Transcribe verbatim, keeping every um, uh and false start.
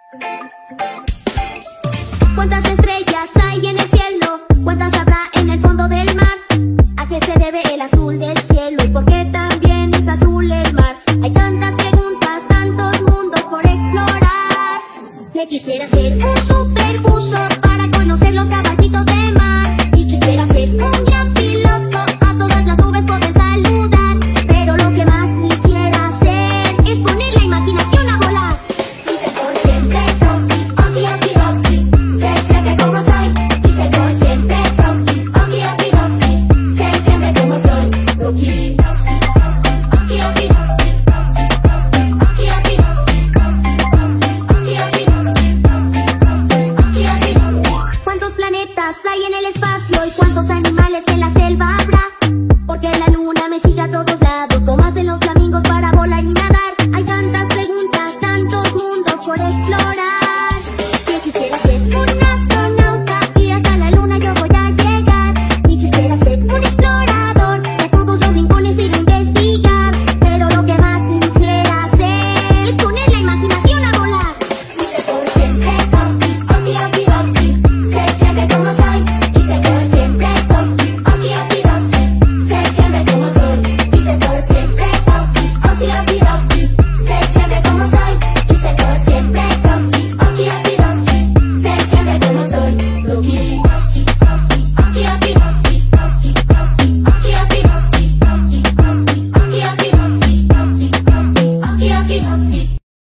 ¿Cuántas estrellas hay en el cielo? ¿Cuántas habrá en el fondo del mar? ¿A qué se debe el azul del cielo? ¿Y por qué también es azul el mar? Hay tantas preguntas, tantos mundos por explorar, que quisiera ser un super